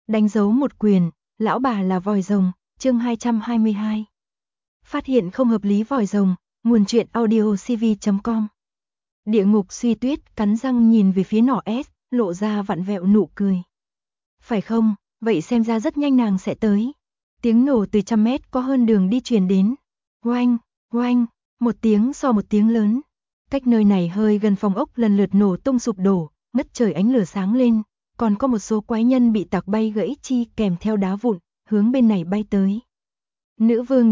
Đánh dấu một quyền, lão bà là vòi rồng, chương 222. Phát hiện không hợp lý vòi rồng, nguồn truyện audiocv.com. Địa ngục suy tuyết cắn răng nhìn về phía nỏ S, lộ ra vặn vẹo nụ cười. Phải không, vậy xem ra rất nhanh nàng sẽ tới. Tiếng nổ từ 100 mét có hơn đường đi truyền đến. Oanh, oanh, một tiếng so một tiếng lớn. Cách nơi này hơi gần phòng ốc lần lượt nổ tung sụp đổ, ngất trời ánh lửa sáng lên. Còn có một số quái nhân bị tạc bay gãy chi kèm theo đá vụn, hướng bên này bay tới. Nữ vương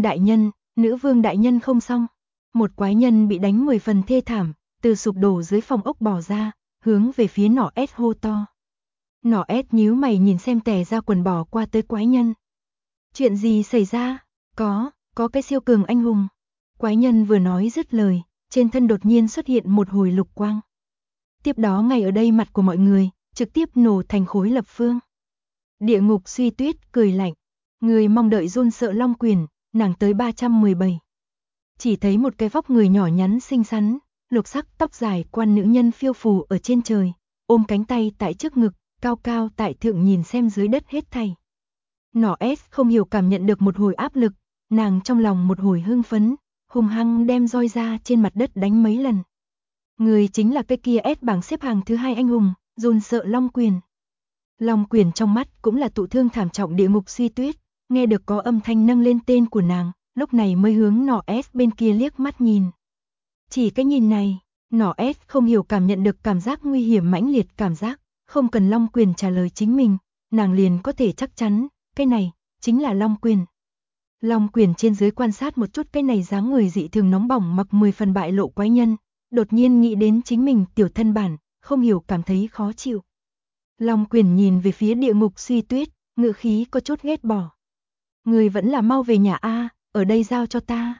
đại nhân không xong. Một quái nhân bị đánh 10 phần thê thảm, từ sụp đổ dưới phòng ốc bò ra, hướng về phía nỏ S hô to. Nỏ S nhíu mày nhìn xem tè ra quần bò qua tới quái nhân. Chuyện gì xảy ra? Có cái siêu cường anh hùng. Quái nhân vừa nói dứt lời, trên thân đột nhiên xuất hiện một hồi lục quang. Tiếp đó ngay ở đây mặt của mọi người, trực tiếp nổ thành khối lập phương. Địa ngục suy tuyết cười lạnh. Người mong đợi run sợ long quyền, nàng tới 317. Chỉ thấy một cái vóc người nhỏ nhắn xinh xắn, lục sắc tóc dài quan nữ nhân phiêu phù ở trên trời, ôm cánh tay tại trước ngực, cao cao tại thượng nhìn xem dưới đất hết thảy. Nỏ S không hiểu cảm nhận được một hồi áp lực, nàng trong lòng một hồi hưng phấn, hung hăng đem roi ra trên mặt đất đánh mấy lần. Người chính là cái kia S bảng xếp hàng thứ 2 anh hùng, run sợ long quyền. Long quyền trong mắt cũng là tụ thương thảm trọng địa ngục suy tuyết, nghe được có âm thanh nâng lên tên của nàng, lúc này mới hướng nỏ S bên kia liếc mắt nhìn. Chỉ cái nhìn này, nỏ S không hiểu cảm nhận được cảm giác nguy hiểm mãnh liệt cảm giác, không cần long quyền trả lời chính mình, nàng liền có thể chắc chắn, cái này chính là long quyền. Long quyền trên dưới quan sát một chút cái này dáng người dị thường nóng bỏng mặc 10 phần bại lộ quái nhân, đột nhiên nghĩ đến chính mình tiểu thân bản, không hiểu cảm thấy khó chịu. Long quyền nhìn về phía địa ngục suy tuyết, ngữ khí có chút ghét bỏ. Người vẫn là mau về nhà a, ở đây giao cho ta.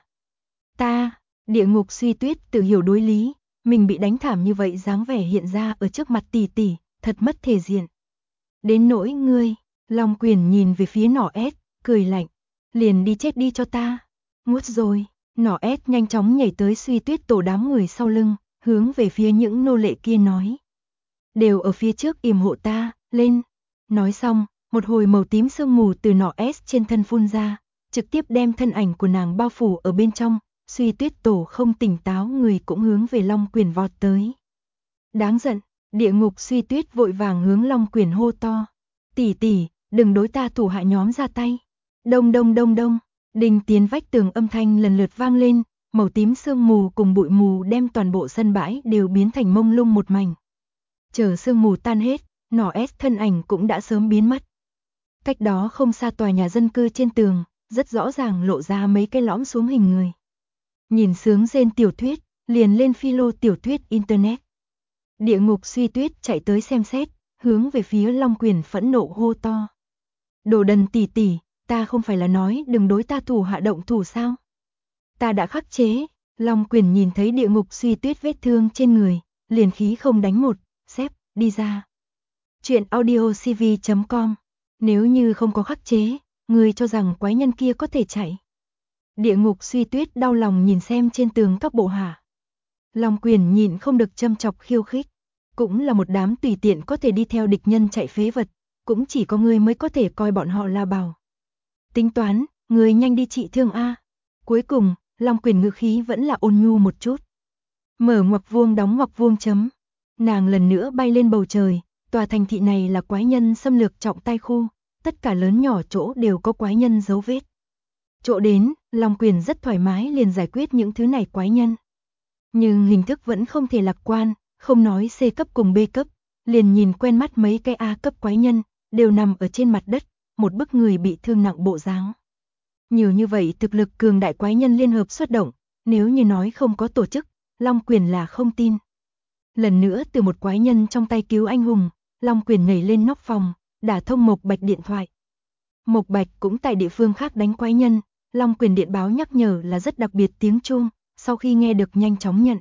Địa ngục suy tuyết tự hiểu đối lý, mình bị đánh thảm như vậy dáng vẻ hiện ra ở trước mặt tỷ tỷ, thật mất thể diện. Đến nỗi ngươi, Long quyền nhìn về phía nỏ S, cười lạnh, liền đi chết đi cho ta. Ngút rồi, nỏ S nhanh chóng nhảy tới suy tuyết tổ đám người sau lưng, hướng về phía những nô lệ kia nói. Đều ở phía trước yểm hộ ta, lên. Nói xong, một hồi màu tím sương mù từ nỏ S trên thân phun ra, trực tiếp đem thân ảnh của nàng bao phủ ở bên trong, suy tuyết tổ không tỉnh táo người cũng hướng về Long quyền vọt tới. Đáng giận, địa ngục suy tuyết vội vàng hướng Long quyền hô to. Tỷ tỷ, đừng đối ta thủ hạ nhóm ra tay. Đông đông đông đông, đinh tiến vách tường âm thanh lần lượt vang lên, màu tím sương mù cùng bụi mù đem toàn bộ sân bãi đều biến thành mông lung một mảnh. Chờ sương mù tan hết, nỏ S thân ảnh cũng đã sớm biến mất. Cách đó không xa tòa nhà dân cư trên tường, rất rõ ràng lộ ra mấy cái lõm xuống hình người. Nhìn sướng rên tiểu thuyết, liền lên philo tiểu thuyết internet. Địa ngục suy tuyết chạy tới xem xét, hướng về phía Long quyền phẫn nộ hô to. Đồ đần tỷ tỷ, ta không phải là nói đừng đối ta thủ hạ động thủ sao? Ta đã khắc chế. Long quyền nhìn thấy địa ngục suy tuyết vết thương trên người, liền khí không đánh một, xếp, đi ra. Chuyện audiocv.com. Nếu như không có khắc chế, người cho rằng quái nhân kia có thể chạy. Địa ngục suy tuyết đau lòng nhìn xem trên tường các bộ hạ. Long quyền nhịn không được châm chọc khiêu khích. Cũng là một đám tùy tiện có thể đi theo địch nhân chạy phế vật, cũng chỉ có ngươi mới có thể coi bọn họ là bảo. Tính toán, ngươi nhanh đi trị thương a. Cuối cùng, Long quyền ngữ khí vẫn là ôn nhu một chút. Mở ngoặc vuông đóng ngoặc vuông chấm. Nàng lần nữa bay lên bầu trời, tòa thành thị này là quái nhân xâm lược trọng tai khu, tất cả lớn nhỏ chỗ đều có quái nhân dấu vết. Chỗ đến, Long quyền rất thoải mái liền giải quyết những thứ này quái nhân. Nhưng hình thức vẫn không thể lạc quan, không nói C cấp cùng B cấp, liền nhìn quen mắt mấy cái A cấp quái nhân, đều nằm ở trên mặt đất, một bức người bị thương nặng bộ dáng. Nhiều như vậy thực lực cường đại quái nhân liên hợp xuất động, nếu như nói không có tổ chức, Long quyền là không tin. Lần nữa từ một quái nhân trong tay cứu anh hùng, Long quyền nhảy lên nóc phòng, đả thông Mộc Bạch điện thoại. Mộc Bạch cũng tại địa phương khác đánh quái nhân, Long quyền điện báo nhắc nhở là rất đặc biệt tiếng chuông, sau khi nghe được nhanh chóng nhận.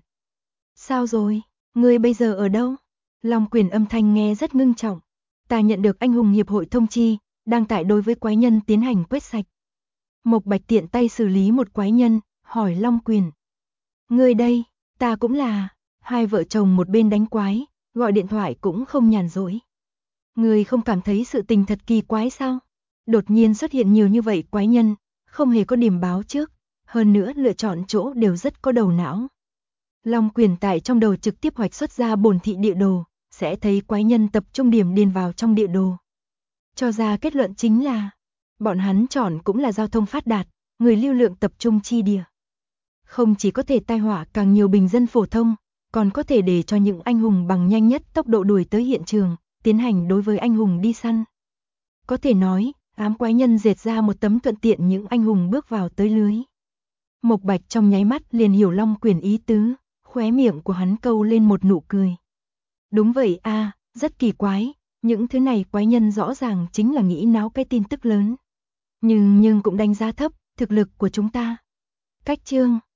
Sao rồi, ngươi bây giờ ở đâu? Long quyền âm thanh nghe rất ngưng trọng. Ta nhận được anh hùng hiệp hội thông chi, đang tại đối với quái nhân tiến hành quét sạch. Mộc Bạch tiện tay xử lý một quái nhân, hỏi Long quyền. Ngươi đây, ta cũng là, hai vợ chồng một bên đánh quái, gọi điện thoại cũng không nhàn rỗi. Người không cảm thấy sự tình thật kỳ quái sao? Đột nhiên xuất hiện nhiều như vậy quái nhân, không hề có điểm báo trước, hơn nữa lựa chọn chỗ đều rất có đầu não. Long Quyền tại trong đầu trực tiếp hoạch xuất ra bổn thị địa đồ, sẽ thấy quái nhân tập trung điểm điền vào trong địa đồ. Cho ra kết luận chính là, bọn hắn chọn cũng là giao thông phát đạt, người lưu lượng tập trung chi địa. Không chỉ có thể tai họa càng nhiều bình dân phổ thông, còn có thể để cho những anh hùng bằng nhanh nhất tốc độ đuổi tới hiện trường, tiến hành đối với anh hùng đi săn. Có thể nói, ám quái nhân dệt ra một tấm thuận tiện những anh hùng bước vào tới lưới. Mộc Bạch trong nháy mắt liền hiểu Long Quyền ý tứ, khóe miệng của hắn câu lên một nụ cười. Đúng vậy a, rất kỳ quái, những thứ này quái nhân rõ ràng chính là nghĩ náo cái tin tức lớn. Nhưng cũng đánh giá thấp thực lực của chúng ta. Cách chương